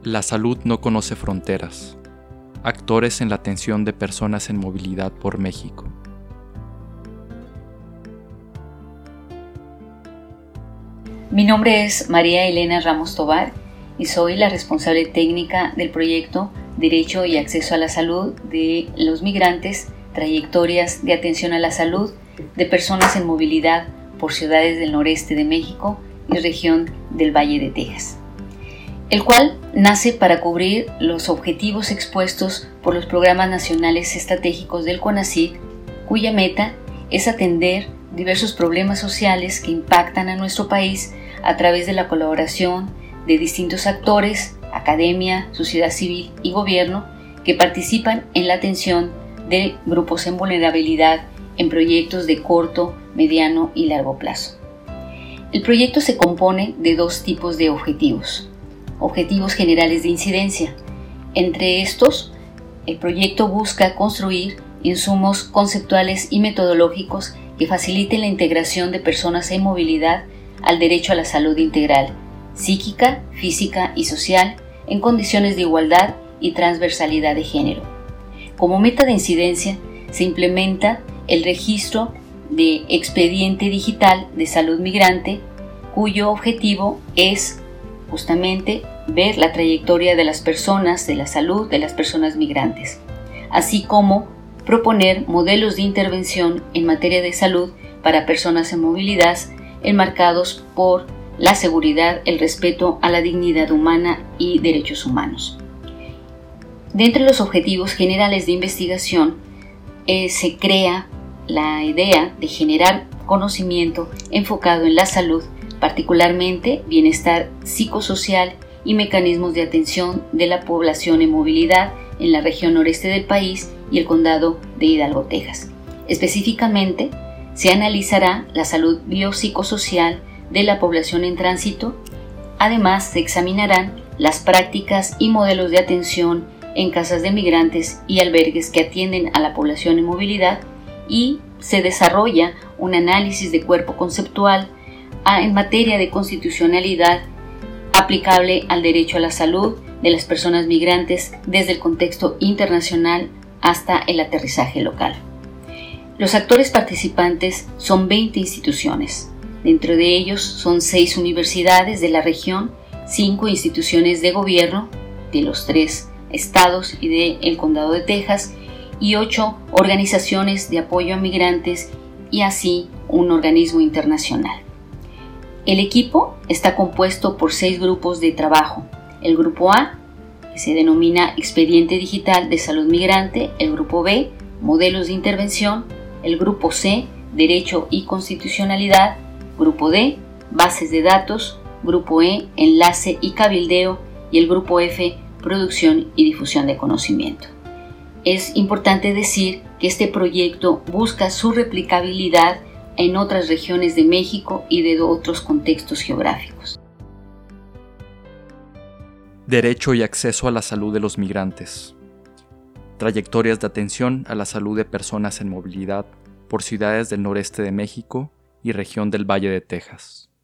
La salud no conoce fronteras. Actores en la atención de personas en movilidad por México. Mi nombre es María Elena Ramos Tobar y soy la responsable técnica del proyecto Derecho y Acceso a la Salud de los Migrantes, Trayectorias de Atención a la Salud de Personas en Movilidad por ciudades del noreste de México y región del Valle de Texas, el cual nace para cubrir los objetivos expuestos por los programas nacionales estratégicos del CONACYT, cuya meta es atender diversos problemas sociales que impactan a nuestro país a través de la colaboración de distintos actores, academia, sociedad civil y gobierno que participan en la atención de grupos en vulnerabilidad en proyectos de corto, mediano y largo plazo. El proyecto se compone de dos tipos de objetivos. Objetivos generales de incidencia. Entre estos, el proyecto busca construir insumos conceptuales y metodológicos que faciliten la integración de personas en movilidad al derecho a la salud integral, psíquica, física y social, en condiciones de igualdad y transversalidad de género. Como meta de incidencia, se implementa el registro de expediente digital de salud migrante, cuyo objetivo es justamente ver la trayectoria de las personas, de la salud de las personas migrantes, así como proponer modelos de intervención en materia de salud para personas en movilidad enmarcados por la seguridad, el respeto a la dignidad humana y derechos humanos. De entre los objetivos generales de investigación se crea la idea de generar conocimiento enfocado en la salud, particularmente bienestar psicosocial y mecanismos de atención de la población en movilidad en la región noreste del país y el condado de Hidalgo, Texas. Específicamente, se analizará la salud biopsicosocial de la población en tránsito. Además, se examinarán las prácticas y modelos de atención en casas de migrantes y albergues que atienden a la población en movilidad y se desarrolla un análisis de cuerpo conceptual en materia de constitucionalidad aplicable al derecho a la salud de las personas migrantes desde el contexto internacional hasta el aterrizaje local. Los actores participantes son 20 instituciones. Dentro de ellos son 6 universidades de la región, 5 instituciones de gobierno de los 3 estados y del condado de Texas y 8 organizaciones de apoyo a migrantes y así un organismo internacional. El equipo está compuesto por 6 grupos de trabajo. El grupo A, que se denomina Expediente Digital de Salud Migrante, el grupo B, Modelos de Intervención, el grupo C, Derecho y Constitucionalidad, grupo D, Bases de Datos, grupo E, Enlace y Cabildeo y el grupo F, Producción y Difusión de Conocimiento. Es importante decir que este proyecto busca su replicabilidad en otras regiones de México y de otros contextos geográficos. Derecho y acceso a la salud de los migrantes. Trayectorias de atención a la salud de personas en movilidad por ciudades del noreste de México y región del Valle de Texas.